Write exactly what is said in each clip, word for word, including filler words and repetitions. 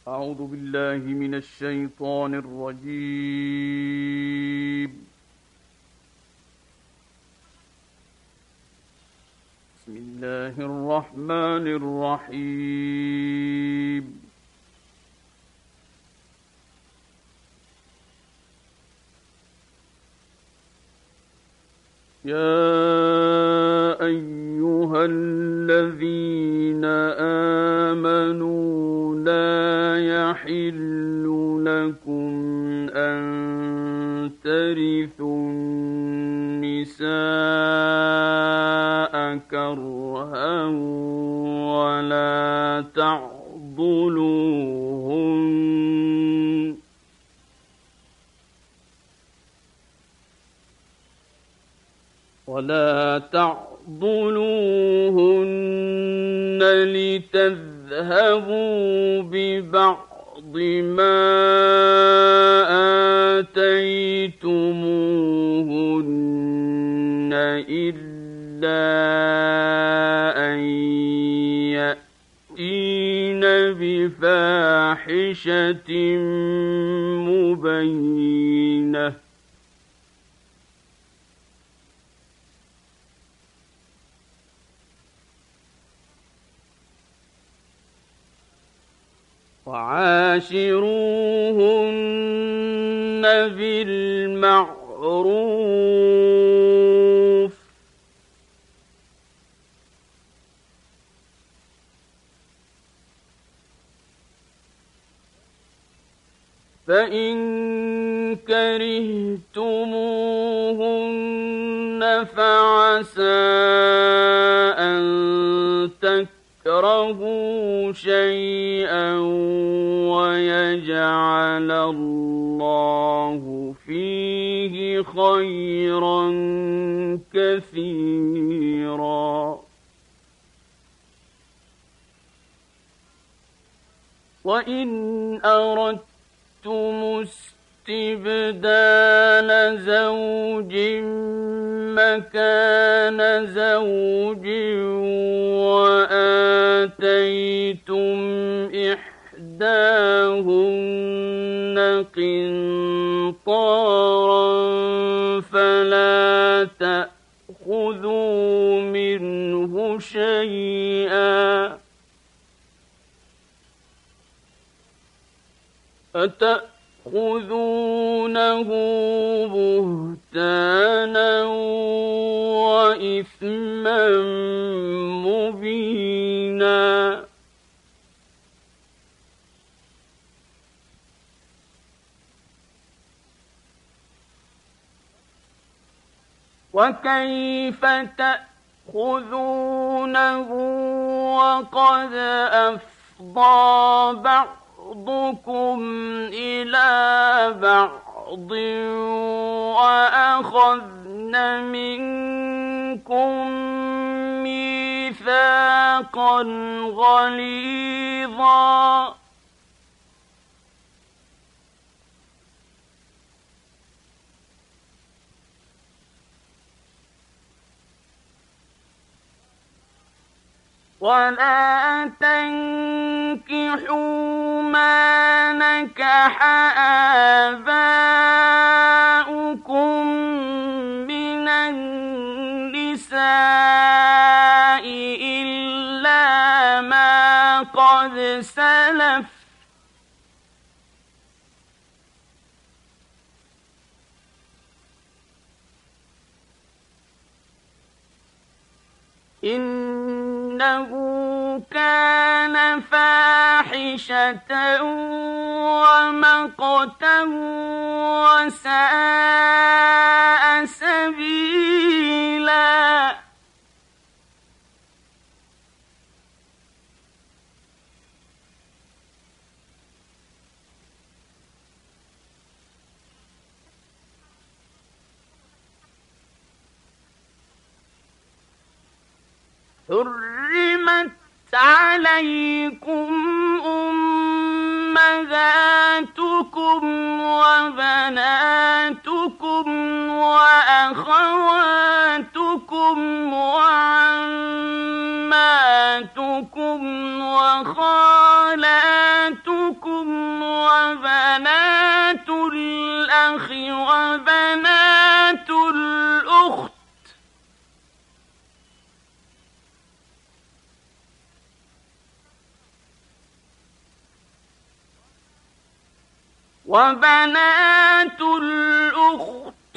أعوذ بالله من الشيطان الرجيم. بسم الله الرحمن الرحيم. يا أيها الذين آمنوا لا يحل لكم أن ترثوا النساء كرها ولا تعضلوهن ولا تعضلوهن لتذهبوا ببعض ما آتيتموهن إلا أن يأتين بفاحشة مبينة وعاشروهن بالمعروف فإن كرهتموهن فعسى أن تكرهوا شيئا ويجعل الله فيه خيرا كثيرا. وإن أردتم استبدال زوج مكان زوج وآتيتم إحداهن قنطارا فلا تأخذوا منه شيئا أتأخذونه بهتانا وإثما مبينا. وكيف تأخذونه وقد أفضى بعضكم إلى بعض وأخذن منكم ميثاقا غليظا. ولا تنكحوا ما نكح آباؤكم من النساء إلا ما قد سلف إنه كان فاحشة ومقتا وساء سبيلا. حرمت عليكم أمهاتكم وبناتكم وأخواتكم وعماتكم وخالاتكم وبنات الأخت وبنات الأخت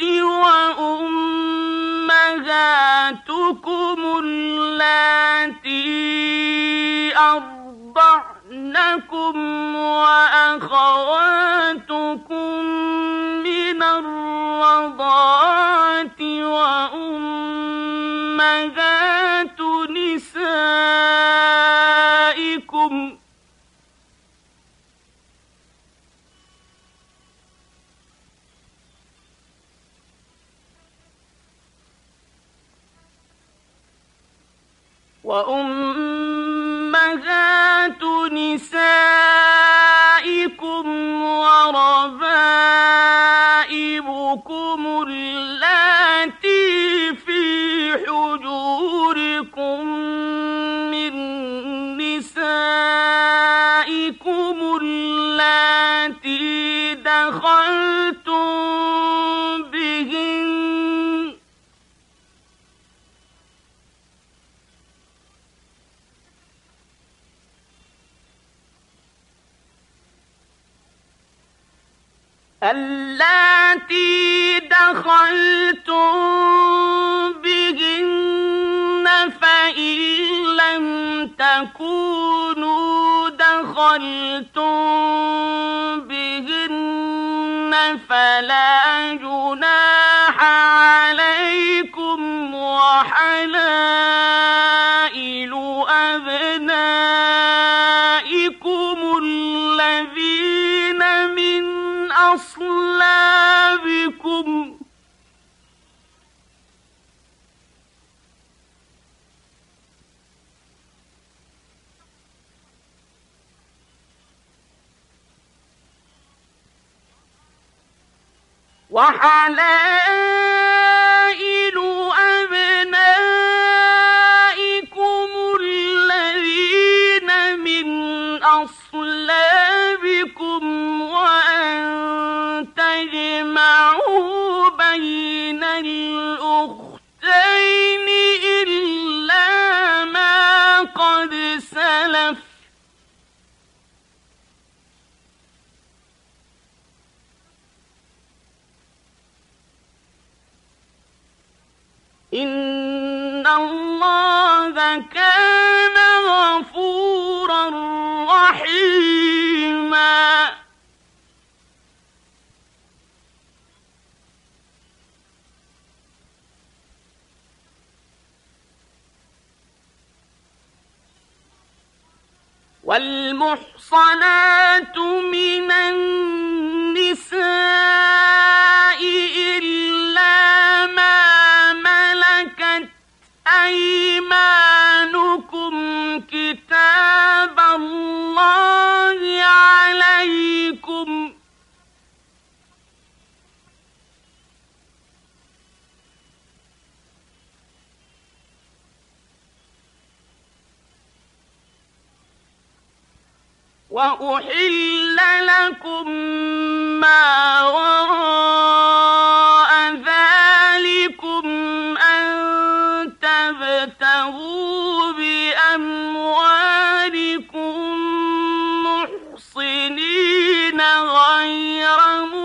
وأمهاتكم اللاتي أرضعنكم وأخواتكم من الرضاعة وأمهات نسائكم وأمهات نسائكم وربائبكم اللاتي في حجوركم من نسائكم اللاتي دخلتم بهن اللاتي دخلتم بهن فإن لم تكونوا دخلتم بهن فلا جناح عليكم وحلائل أبنائكم الذين من أصلابكم وحلائل أبنائكم الذين من أصلابكم وأن تجمعوا بين الأختين إلا ما قد سلف إن الله كان غفورا رحيما والمحصنات من النساء إلا ما ملكت أيمانكم كتاب الله عليكم وأحل لكم ما وراء ذلكم أن تبتغوا بأموالكم محصنين غير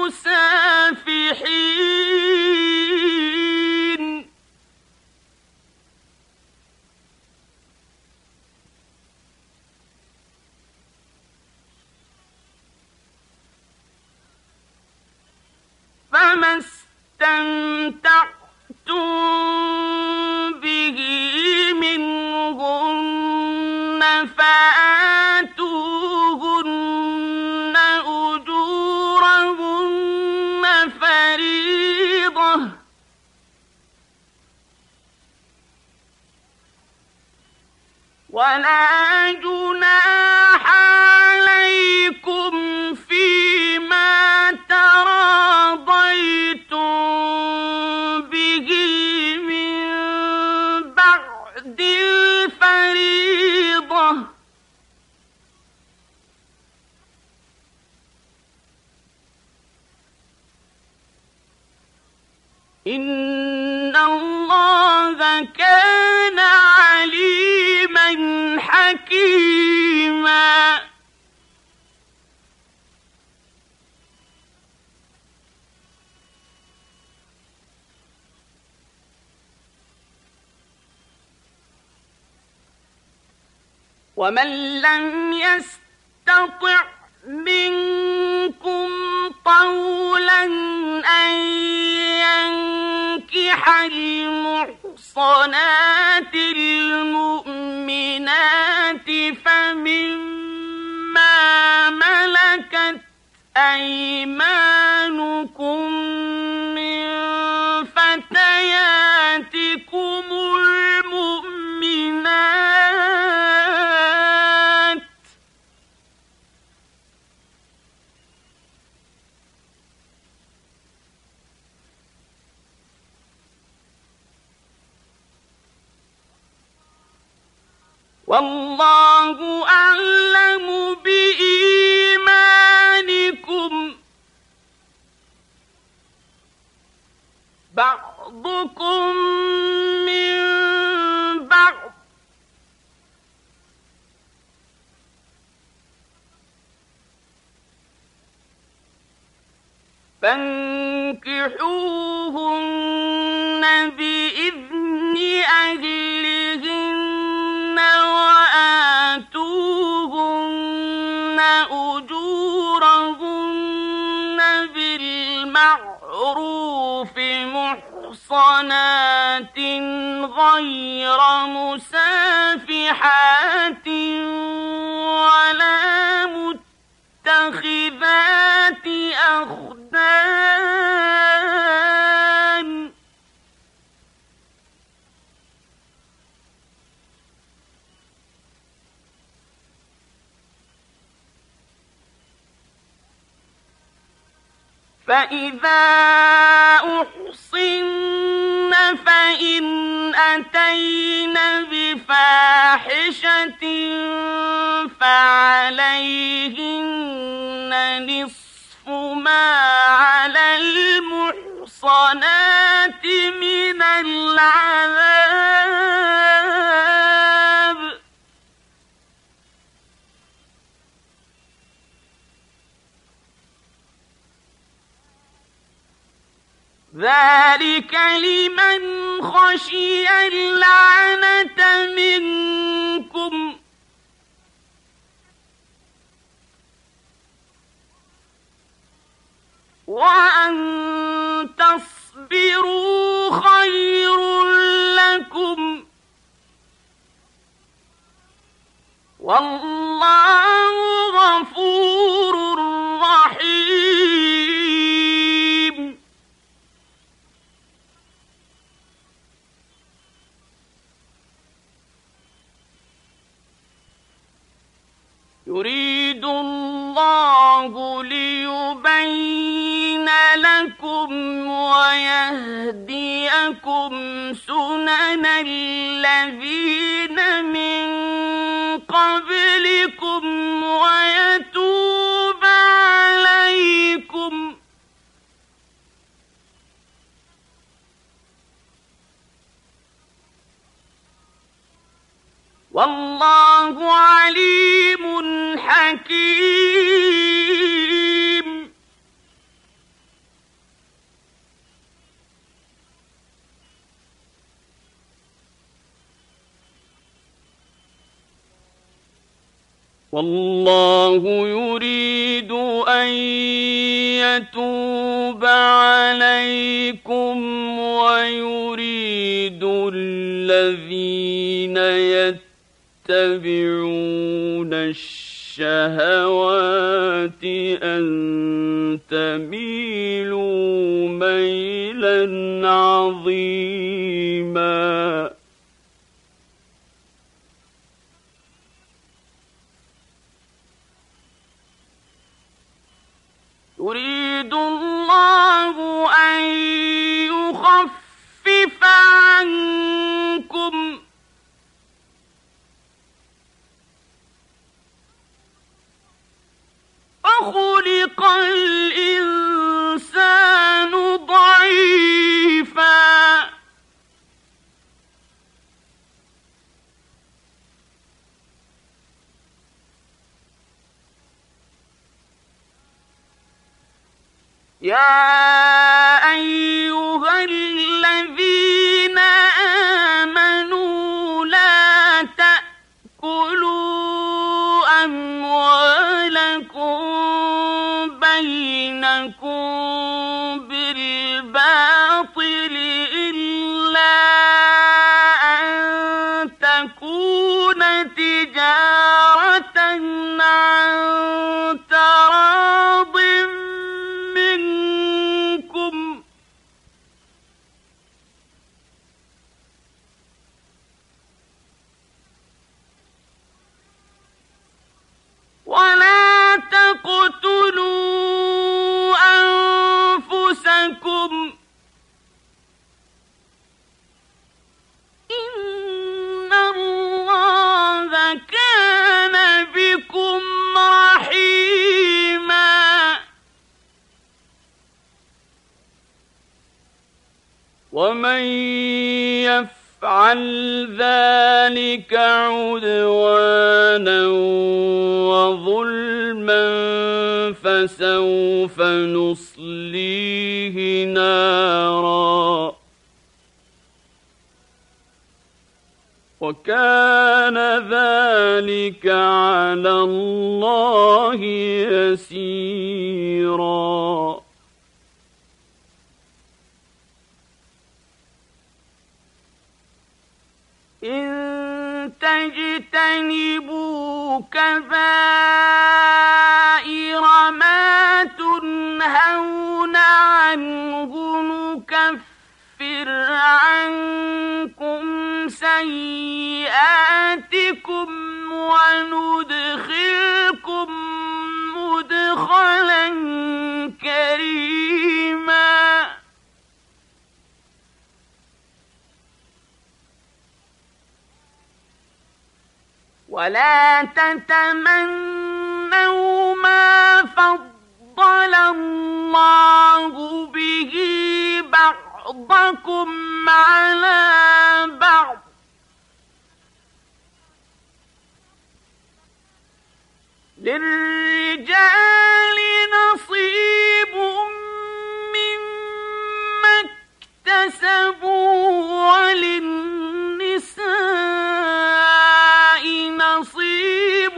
مسافحين فما استمتعتم به منهن فآتوهن أجورهن فريضة ولا جناح عليكم فيما تراضيتم به من بعد الفريضة إن الله كان عليما حكيما. ومن لم يستطع منكم طولا أن ينكح المحصنات المؤمنات فمما ملكت أيمانكم من فتياتكم المؤمنات والله أعلم بإيمانكم بعضكم من بعض فانكحوهن بإذن أهلهن وآتوهن أجورهن بالمعروف محصنات غير مسافحات ولا متخذات أخدان فإذا أحصن فإن أتين بفاحشة فعليهن نصف ما على المحصنات من العذاب ذلك لمن خشي اللعنة منكم وأن تصبروا خير لكم والله غفور رحيم. يريد الله ليبين لكم ويهديكم سنن الذين من قبلكم ويتوب عليكم والله عليم حكيم. والله يريد أن يتوب عليكم ويريد الذين يتبعون الشهوات أن تميلوا ميلا عظيما. يريد الله أن يخفف عنكم وخلق الإنسان ضعيفا يا أيها الذين آمنوا لا تأكلوا أموالكم بينكم بالباطل إلا أن تكون تجارة عن تراض منكم ولا تقتلوا أنفسكم إن الله كان بكم رحيما ومن يفعل ذلك عدوانا وظلما فسوف نصليه نارا وكان ذلك على الله يسيرا إن تجتنبوا كبائر ما تنهون عنه نكفر عنكم سيئاتكم وندخلكم مدخلا كريما ولا تتمنوا ما فضل الله به بعضكم على بعض للرجال نصيب مما اكتسبوا وللنساء نصيب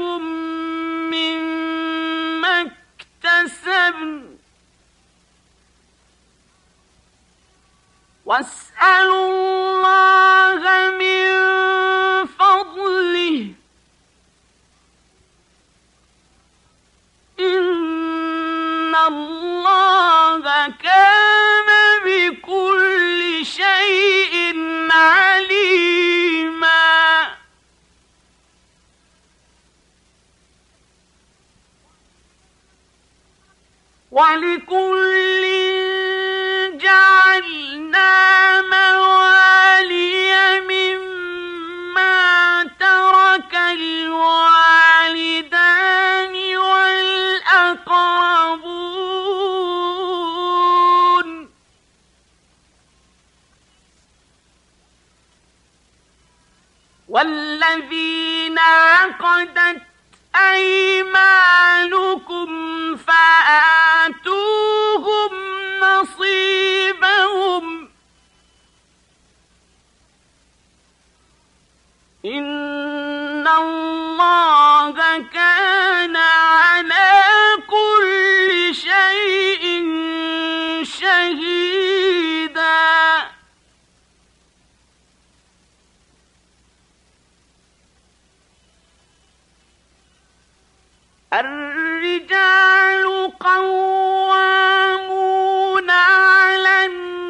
مما اكتسبن واسألوا الله من فضله إن الله كان بكل شيء عليما ولكل جعلنا موالي مما ترك الوالدان والأقربون والذين عقدت أيمانكم فآتوهم نصيبهم إن الله كان على كل شيء شهيدا الرجال قوامون على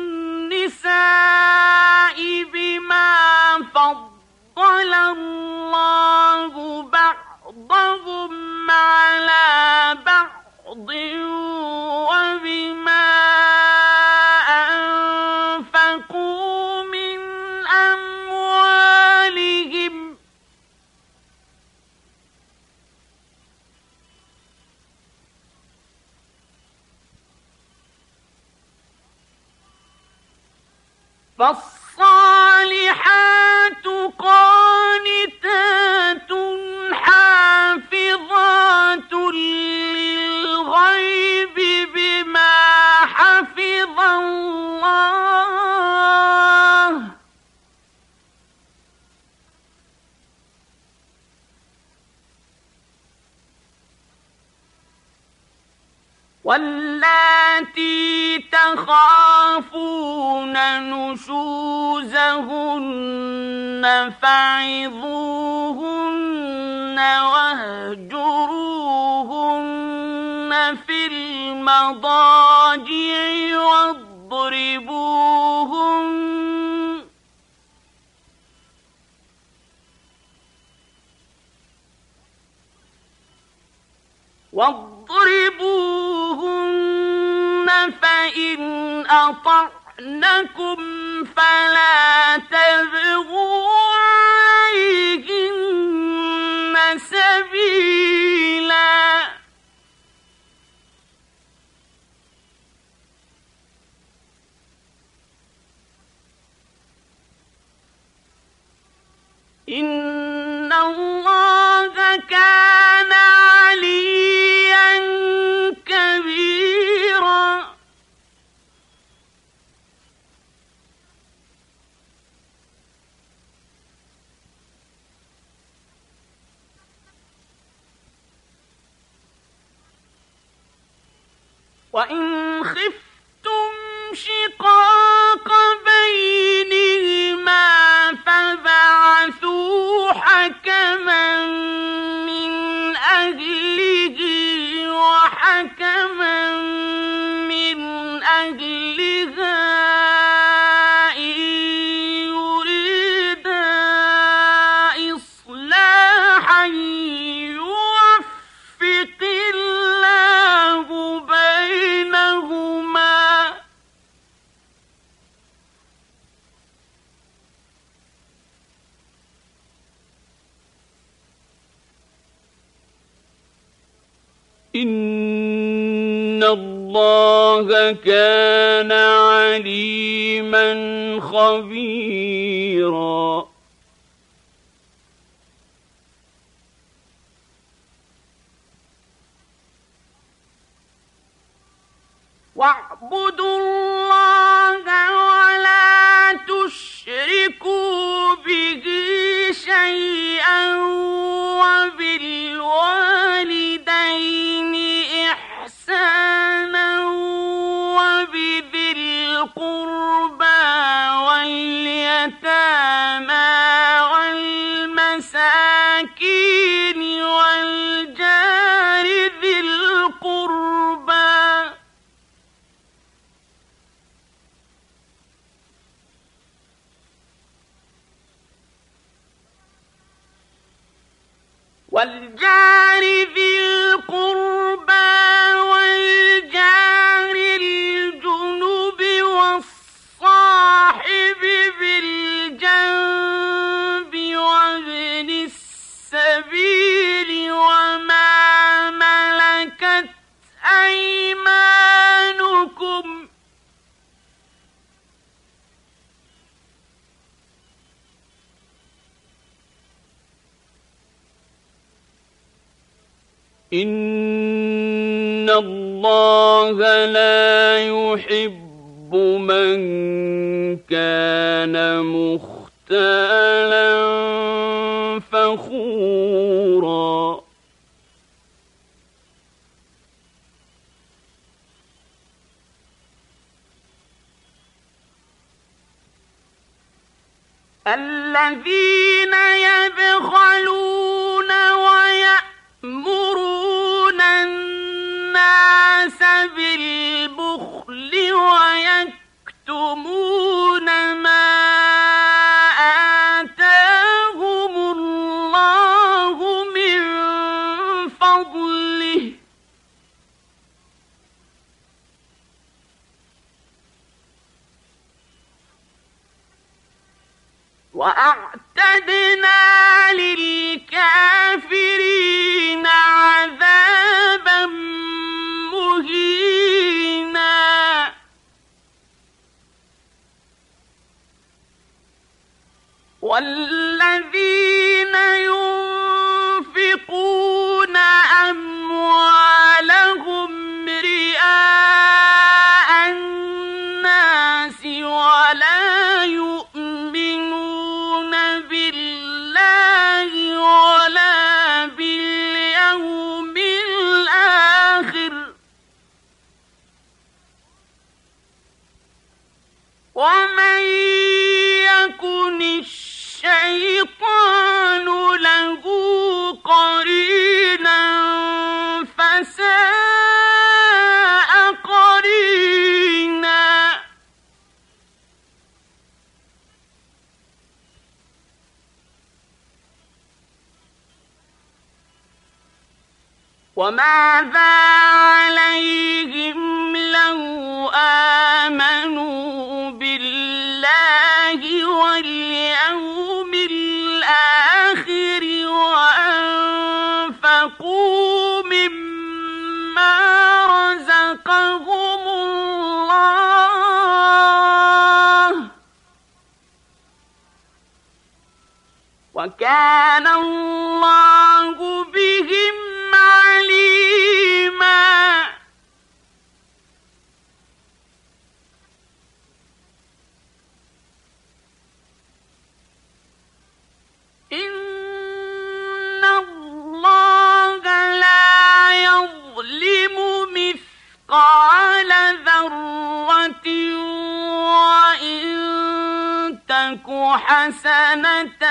النساء بما فضل الله بعضهم على بعض وبما أنفقوا من أموالهم فالصالحات قانتات حافظات للغيب بما واللاتي تخافون نشوزهن فعظوهن واهجروهن في المضاجع واضربوهن واضربوهن فإن أطعنكم فلا تبغوا عليهن سبيلا إن الله كان عليا كبيرا وإن خفتم شقاق بينهما فبعثوا حكما من أهله وحكما من أهلها إن يريدا إصلاحا يوفق الله بينهما إن الله كان عليما خبيرا واعبدوا الله ولا تشركوا به شيئا وبالوالدين إحسانا وبذي القربى واليتامى والمساكين والجار ذي القربى والجار ذي القربى والجار الجنب والصاحب بالجنب وابن السبيل وما ملكت أيمانكم إن الله لا يحب من كان مختالا فخورا الذين يبخلون ويأمرون الناس بالبخل ويكتمون ما آتاهم الله من فضله وأعتدنا للكافرين عذابا مهينا والذين ينفقون أموالهم رئاء الناس ولا يؤمنون بالله ولا باليوم الآخر الشيطان له قرينا فساء قرينا وماذا عليهم لو آمنوا بالله واليوم الآخر وأنفقوا مما رزقهم الله وكان الله بهم عليما إن الله لا يظلم مثقال ذرة وإن تك حسنة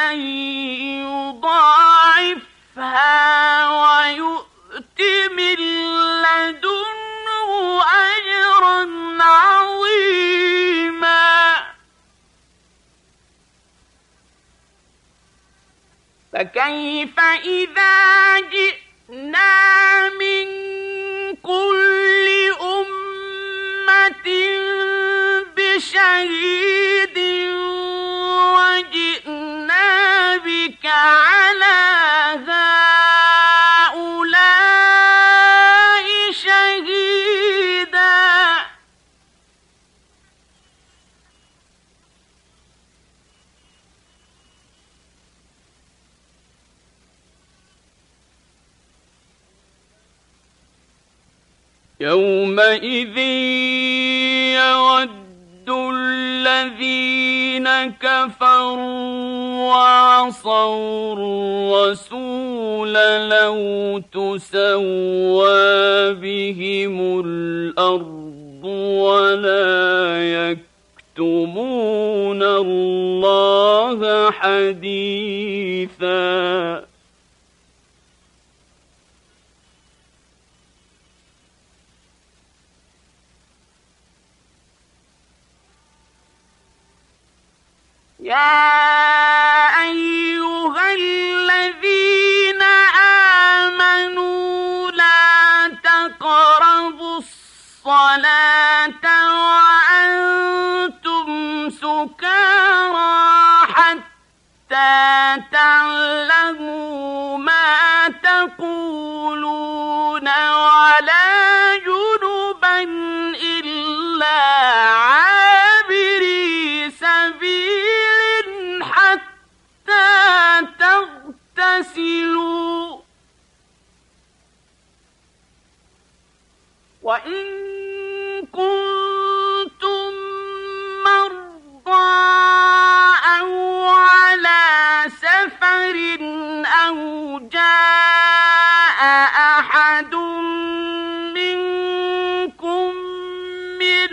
يضاعفها ويؤت من لدنه أجرا عظيما فكيف إذا جئنا من كل أمة بشهيد وجئنا بك على هؤلاء شهيدا يومئذ يود الذين كفروا وعصوا الرسول لو تسوى بهم الأرض ولا يكتمون الله حديثا يا أيها الذين آمنوا لا تقربوا الصلاة وأنتم سكارى حتى تعلموا ما تقولون ولا جنبا إلا عابري سبيل حتى تغتسلوا وإن كنتم مرضى أو على سفر أو جاء أحد منكم من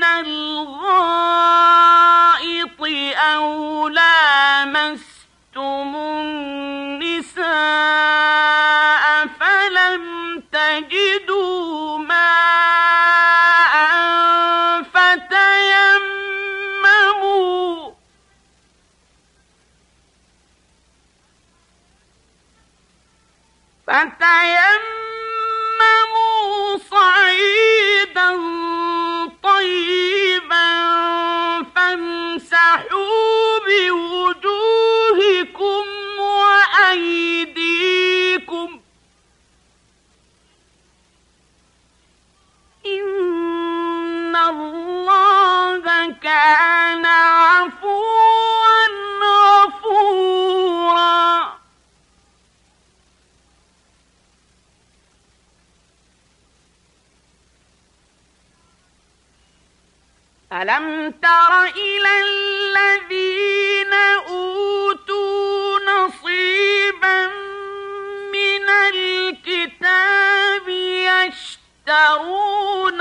الغائط أو لامستم النساء فلم تجدوا ماء فتيمموا فتيمموا صعيدا طيبا فامسحوا بوجوهكم وأيديكم إن الله كان عفوا غفورا ألم تر إلى الذين أوتوا نصيبا من الكتاب يشترون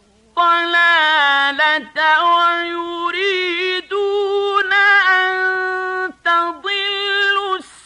الضلالة ويريدون أن تضلوا السبيل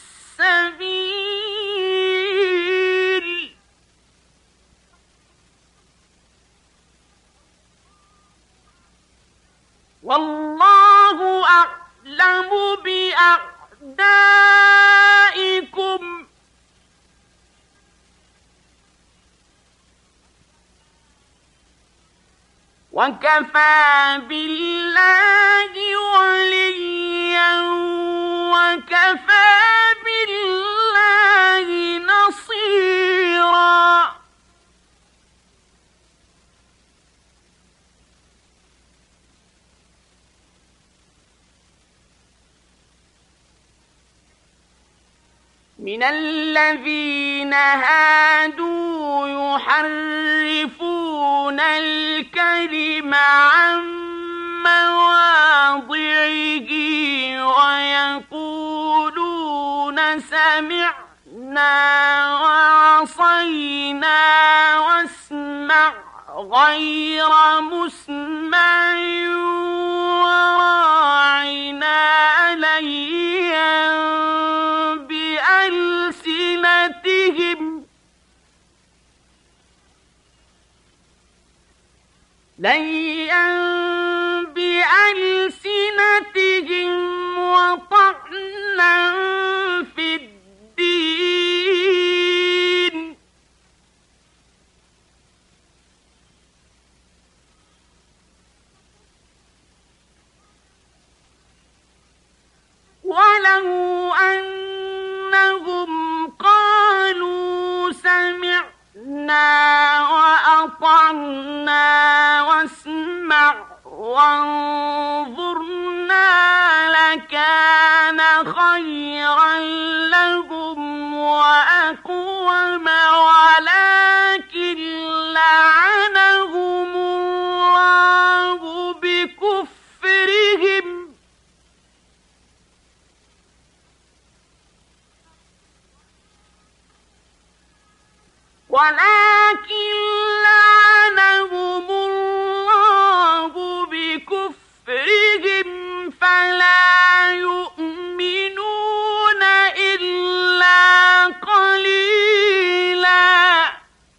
وكفى بالله وليا وكفى بالله نصيرا. من الذين هادوا يحرفون الكلم عن مواضعه ويقولون سمعنا وعصينا واسمع غير مسمع وراعنا ليا بألسنتهم ليا بألسنتهم وطعنا في الدين ولو أنهم قالوا سمعنا وأطعنا واسمع وانظرنا لكان خيرا لهم وأقوم ولكن لعنهم الله بكفرهم ولكن لعنهم الله بكفرهم فلا يؤمنون إلا قليلا.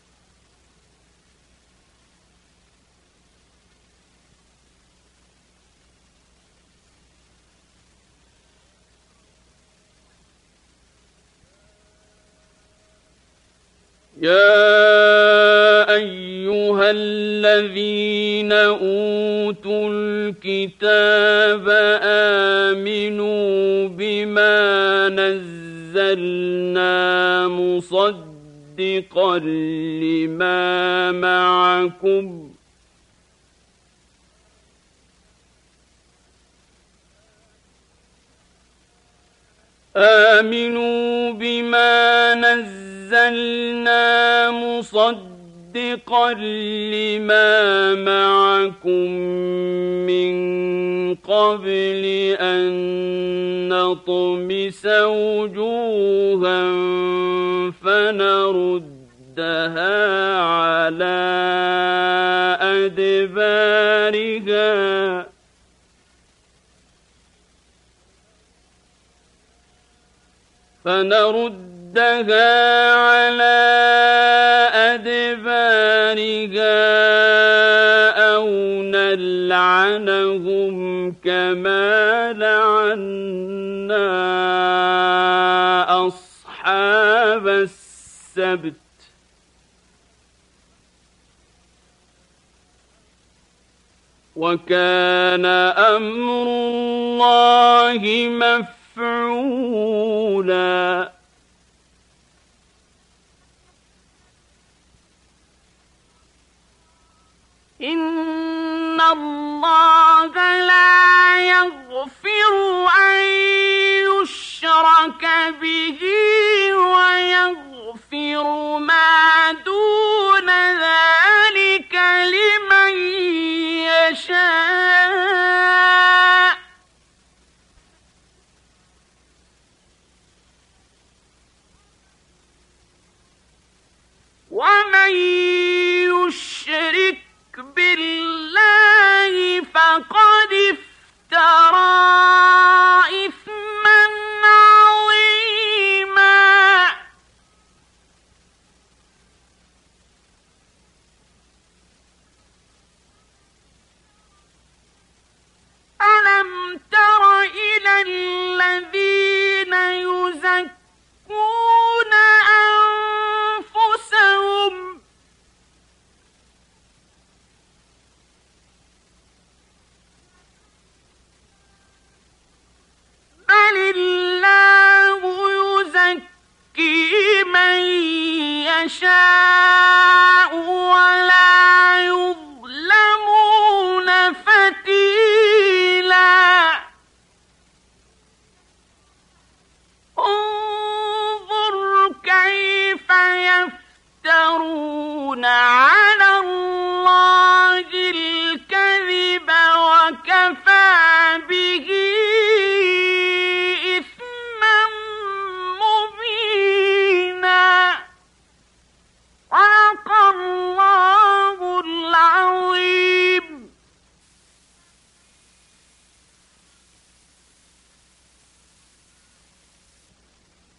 يا أيها الذين أوتوا الكتاب آمنوا بما نزلنا مصدقا لما معكم آمنوا بما نزلنا نزلنا مصدقا لما معكم من قبل أن نطمس وجوها فنردها على أدبارها فنرد دها على أدبارها أو نلعنهم كما لعنا أصحاب السبت وكان أمر الله مفعولا. إن الله لا يغفر أن يشرك به ويغفر ما دون ذلك لمن يشاء ومن يشرك بالله فقد افترى إثما عظيما. ألم تر إلى الذين يزكون أنفسهم من يشاء